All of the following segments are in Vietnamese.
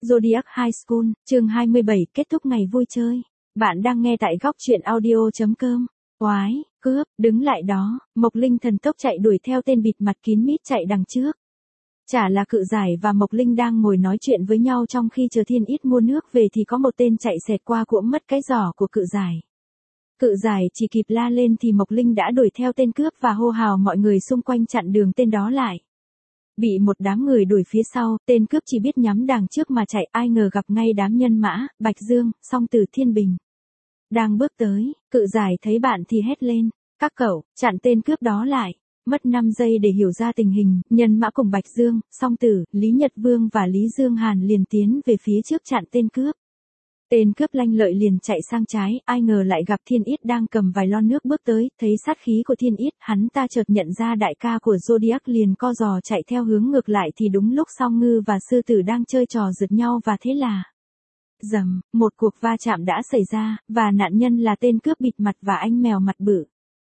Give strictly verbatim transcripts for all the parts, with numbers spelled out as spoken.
Zodiac High School, chương hai mươi bảy, kết thúc ngày vui chơi. Bạn đang nghe tại góc truyện audio chấm com. Oái, cướp, đứng lại đó, Mộc Linh thần tốc chạy đuổi theo tên bịt mặt kín mít chạy đằng trước. Chả là Cự Giải và Mộc Linh đang ngồi nói chuyện với nhau trong khi chờ Thiên Ít mua nước về thì có một tên chạy xẹt qua cuỗm mất cái giỏ của Cự Giải. Cự Giải chỉ kịp la lên thì Mộc Linh đã đuổi theo tên cướp và hô hào mọi người xung quanh chặn đường tên đó lại. Bị một đám người đuổi phía sau, tên cướp chỉ biết nhắm đằng trước mà chạy, ai ngờ gặp ngay đám nhân mã, Bạch Dương, Song Tử, Thiên Bình. Đang bước tới, Cự Giải thấy bạn thì hét lên, các cậu, chặn tên cướp đó lại. Mất năm giây để hiểu ra tình hình, nhân mã cùng Bạch Dương, Song Tử, Lý Nhật Vương và Lý Dương Hàn liền tiến về phía trước chặn tên cướp. Tên cướp lanh lợi liền chạy sang trái, ai ngờ lại gặp Thiên Ít đang cầm vài lon nước bước tới, thấy sát khí của Thiên Ít, hắn ta chợt nhận ra đại ca của Zodiac liền co giò chạy theo hướng ngược lại thì đúng lúc Song Ngư và Sư Tử đang chơi trò rượt nhau và thế là rầm, một cuộc va chạm đã xảy ra, và nạn nhân là tên cướp bịt mặt và anh mèo mặt bự.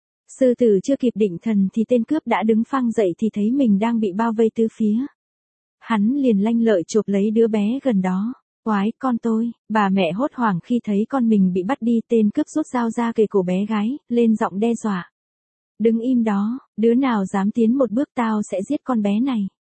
Sư Tử chưa kịp định thần thì tên cướp đã đứng phang dậy thì thấy mình đang bị bao vây tứ phía. Hắn liền lanh lợi chộp lấy đứa bé gần đó. Oái, con tôi, bà mẹ hốt hoảng khi thấy con mình bị bắt đi, tên cướp rút dao ra kề cổ bé gái, lên giọng đe dọa. Đứng im đó, đứa nào dám tiến một bước tao sẽ giết con bé này.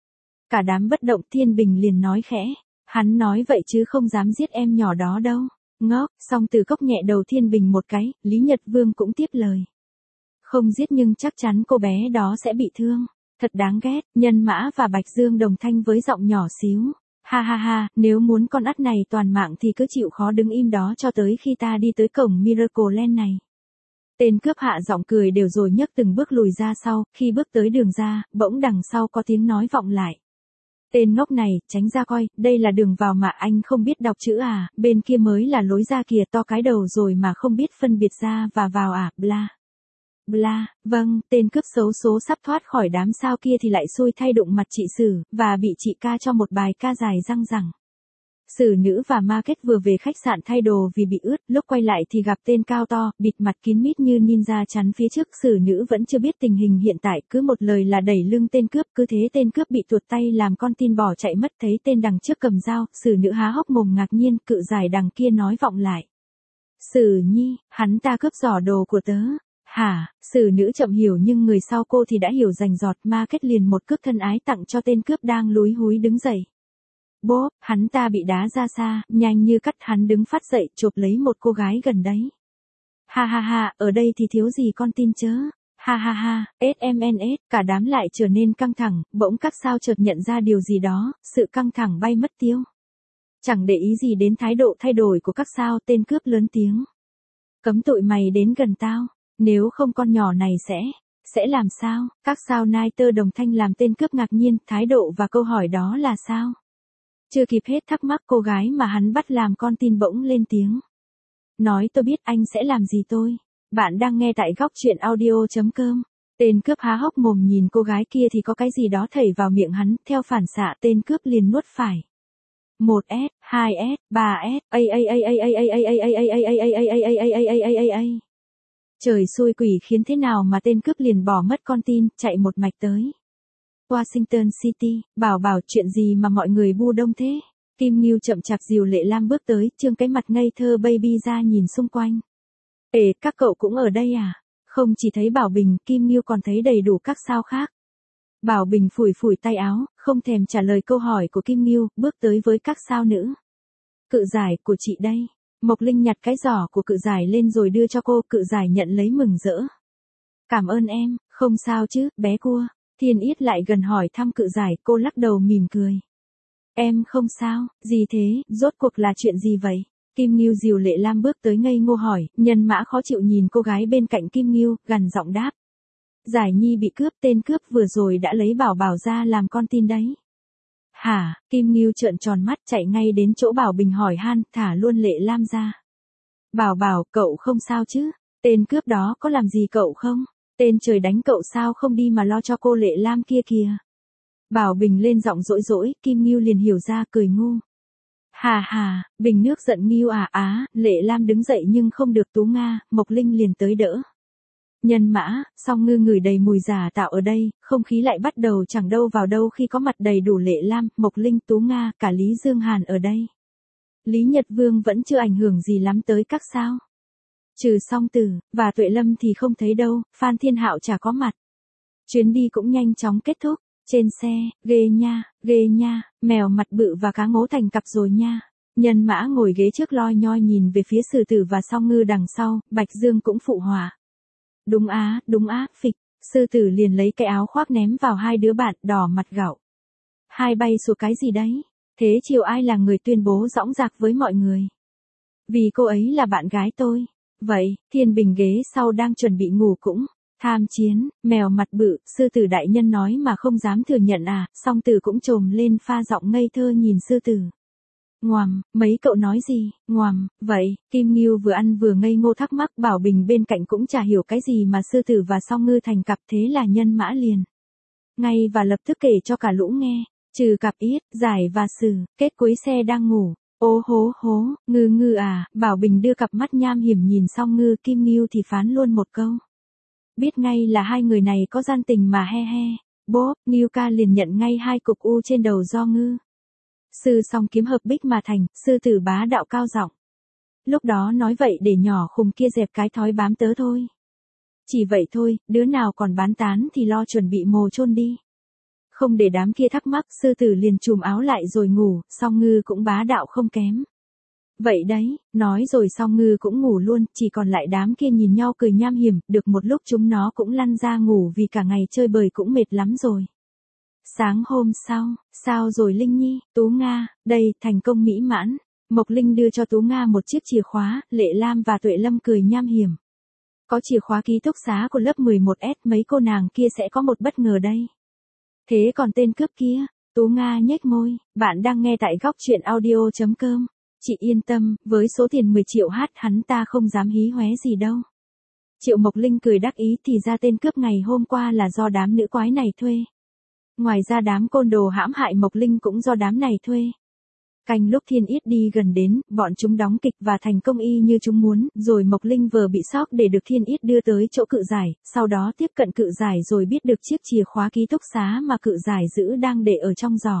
Cả đám bất động. Thiên Bình liền nói khẽ, hắn nói vậy chứ không dám giết em nhỏ đó đâu. Ngốc, Song Tử cốc nhẹ đầu Thiên Bình một cái, Lý Nhật Vương cũng tiếp lời. Không giết nhưng chắc chắn cô bé đó sẽ bị thương. Thật đáng ghét. Nhân Mã và Bạch Dương đồng thanh với giọng nhỏ xíu. Ha ha ha, nếu muốn con ắt này toàn mạng thì cứ chịu khó đứng im đó cho tới khi ta đi tới cổng Miracle Land này. Tên cướp hạ giọng cười đều rồi nhấc từng bước lùi ra sau, khi bước tới đường ra, bỗng đằng sau có tiếng nói vọng lại. Tên ngốc này, tránh ra coi, đây là đường vào mà anh không biết đọc chữ à, bên kia mới là lối ra kìa, to cái đầu rồi mà không biết phân biệt ra và vào à, bla. Bla, vâng, tên cướp xấu số sắp thoát khỏi đám sao kia thì lại xui thay đụng mặt chị Sử, và bị chị ca cho một bài ca dài răng rằng. Sử Nữ và Market vừa về khách sạn thay đồ vì bị ướt, lúc quay lại thì gặp tên cao to, bịt mặt kín mít như ninja chắn phía trước. Sử Nữ vẫn chưa biết tình hình hiện tại, cứ một lời là đẩy lưng tên cướp, cứ thế tên cướp bị tuột tay làm con tin bỏ chạy mất. Thấy tên đằng trước cầm dao, Sử Nữ há hốc mồm ngạc nhiên, Cự Giải đằng kia nói vọng lại. Sử Nhi, hắn ta cướp giỏ đồ của tớ. Hả, Sử Nữ chậm hiểu nhưng người sau cô thì đã hiểu rành rọt. Market liền một cước thân ái tặng cho tên cướp đang lúi húi đứng dậy. Bốp, hắn ta bị đá ra xa, nhanh như cắt hắn đứng phát dậy chộp lấy một cô gái gần đấy. Ha ha ha, ở đây thì thiếu gì con tin chớ. Ha ha ha, ét em en ét, cả đám lại trở nên căng thẳng, bỗng các sao chợt nhận ra điều gì đó, sự căng thẳng bay mất tiêu. Chẳng để ý gì đến thái độ thay đổi của các sao, tên cướp lớn tiếng. Cấm tụi mày đến gần tao. Nếu không con nhỏ này sẽ, sẽ làm sao? Các sao nai tơ đồng thanh làm tên cướp ngạc nhiên, thái độ và câu hỏi đó là sao? Chưa kịp hết thắc mắc cô gái mà hắn bắt làm con tin bỗng lên tiếng. Nói tôi biết anh sẽ làm gì tôi. Bạn đang nghe tại góc truyện audio chấm com. Tên cướp há hốc mồm nhìn cô gái kia thì có cái gì đó thảy vào miệng hắn, theo phản xạ tên cướp liền nuốt phải. một S, hai S, ba S, a a a a a a a a a a a a a a a a a a. Trời xui quỷ khiến thế nào mà tên cướp liền bỏ mất con tin, chạy một mạch tới Washington City. Bảo bảo chuyện gì mà mọi người bu đông thế? Kim Ngưu chậm chạp dìu Lệ Lam bước tới, trương cái mặt ngây thơ baby ra nhìn xung quanh. Ê, các cậu cũng ở đây à? Không chỉ thấy Bảo Bình, Kim Ngưu còn thấy đầy đủ các sao khác. Bảo Bình phủi phủi tay áo, không thèm trả lời câu hỏi của Kim Ngưu, bước tới với các sao nữ. Cự Giải, của chị đây. Mộc Linh nhặt cái giỏ của Cự Giải lên rồi đưa cho cô, Cự Giải nhận lấy mừng rỡ. Cảm ơn em, không sao chứ, bé cua. Thiên Ít lại gần hỏi thăm Cự Giải, cô lắc đầu mỉm cười. Em không sao, gì thế, rốt cuộc là chuyện gì vậy? Kim Ngưu dìu Lệ Lam bước tới ngây ngô hỏi, Nhân Mã khó chịu nhìn cô gái bên cạnh Kim Ngưu, gằn giọng đáp. Giải Nhi bị cướp, tên cướp vừa rồi đã lấy Bảo Bảo ra làm con tin đấy. Hả, Kim Ngưu trợn tròn mắt chạy ngay đến chỗ Bảo Bình hỏi han, thả luôn Lệ Lam ra. Bảo Bảo, cậu không sao chứ? Tên cướp đó có làm gì cậu không? Tên trời đánh cậu sao không đi mà lo cho cô Lệ Lam kia kìa. Bảo Bình lên giọng dỗi dỗi, Kim Ngưu liền hiểu ra cười ngu. Hà hà, Bình nước giận Ngưu à á, Lệ Lam đứng dậy nhưng không được Tú Nga, Mộc Linh liền tới đỡ. Nhân Mã, Song Ngư ngửi đầy mùi giả tạo ở đây, không khí lại bắt đầu chẳng đâu vào đâu khi có mặt đầy đủ Lệ Lam, Mộc Linh, Tú Nga, cả Lý Dương Hàn ở đây. Lý Nhật Vương vẫn chưa ảnh hưởng gì lắm tới các sao. Trừ Song Tử, và Tuệ Lâm thì không thấy đâu, Phan Thiên Hạo chả có mặt. Chuyến đi cũng nhanh chóng kết thúc, trên xe, ghê nha, ghê nha, mèo mặt bự và cá ngố thành cặp rồi nha. Nhân Mã ngồi ghế trước loi nhoi nhìn về phía Sử Tử và Song Ngư đằng sau, Bạch Dương cũng phụ họa. Đúng á, đúng á, phịch, Sư Tử liền lấy cái áo khoác ném vào hai đứa bạn đỏ mặt gạo. Hai bay sủa cái gì đấy? Thế chiều ai là người tuyên bố dõng dạc với mọi người? Vì cô ấy là bạn gái tôi. Vậy, Thiên Bình ghế sau đang chuẩn bị ngủ cũng. Tham chiến, mèo mặt bự, Sư Tử đại nhân nói mà không dám thừa nhận à, Song Tử cũng trồm lên pha giọng ngây thơ nhìn Sư Tử. Ngoàm, mấy cậu nói gì, ngoàm, vậy, Kim Ngưu vừa ăn vừa ngây ngô thắc mắc, Bảo Bình bên cạnh cũng chả hiểu cái gì mà Sư Tử và Song Ngư thành cặp, thế là Nhân Mã liền. Ngay và lập tức kể cho cả lũ nghe, trừ cặp Yết, Giải và Sử, kết cuối xe đang ngủ. Ô hố hố, Ngư Ngư à, Bảo Bình đưa cặp mắt nham hiểm nhìn Song Ngư, Kim Ngưu thì phán luôn một câu. Biết ngay là hai người này có gian tình mà he he. Bốp, Ngưu ca liền nhận ngay hai cục u trên đầu do Ngư. Sư song kiếm hợp bích mà thành, Sư Tử bá đạo cao giọng. Lúc đó nói vậy để nhỏ khùng kia dẹp cái thói bám tớ thôi. Chỉ vậy thôi, đứa nào còn bán tán thì lo chuẩn bị mồ chôn đi. Không để đám kia thắc mắc, Sư Tử liền chùm áo lại rồi ngủ, Song Ngư cũng bá đạo không kém. Vậy đấy, nói rồi Song Ngư cũng ngủ luôn, chỉ còn lại đám kia nhìn nhau cười nham hiểm, được một lúc chúng nó cũng lăn ra ngủ vì cả ngày chơi bời cũng mệt lắm rồi. Sáng hôm sau, sao rồi Linh Nhi, Tú Nga, đây, thành công mỹ mãn. Mộc Linh đưa cho Tú Nga một chiếc chìa khóa, Lệ Lam và Tuệ Lâm cười nham hiểm. Có chìa khóa ký túc xá của lớp mười một S, mấy cô nàng kia sẽ có một bất ngờ đây. Thế còn tên cướp kia, Tú Nga nhếch môi, bạn đang nghe tại góc truyện audio chấm com. Chị yên tâm, với số tiền mười triệu hát hắn ta không dám hí hoé gì đâu. Triệu Mộc Linh cười đắc ý, thì ra tên cướp ngày hôm qua là do đám nữ quái này thuê. Ngoài ra đám côn đồ hãm hại Mộc Linh cũng do đám này thuê. Canh lúc Thiên Yết đi gần đến, bọn chúng đóng kịch và thành công y như chúng muốn, rồi Mộc Linh vờ bị sốc để được Thiên Yết đưa tới chỗ Cự Giải, sau đó tiếp cận Cự Giải rồi biết được chiếc chìa khóa ký túc xá mà Cự Giải giữ đang để ở trong giỏ.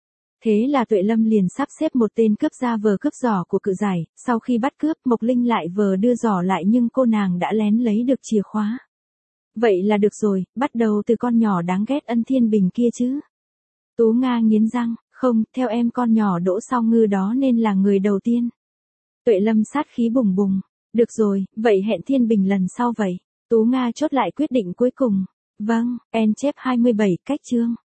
Thế là Tuệ Lâm liền sắp xếp một tên cướp ra vờ cướp giỏ của Cự Giải, sau khi bắt cướp, Mộc Linh lại vờ đưa giỏ lại nhưng cô nàng đã lén lấy được chìa khóa. Vậy là được rồi, bắt đầu từ con nhỏ đáng ghét Ân Thiên Bình kia chứ. Tú Nga nghiến răng, không, theo em con nhỏ Đỗ Song Ngư đó nên là người đầu tiên. Tuệ Lâm sát khí bùng bùng, được rồi, vậy hẹn Thiên Bình lần sau vậy. Tú Nga chốt lại quyết định cuối cùng. Vâng, en chép hai mươi bảy cách chương.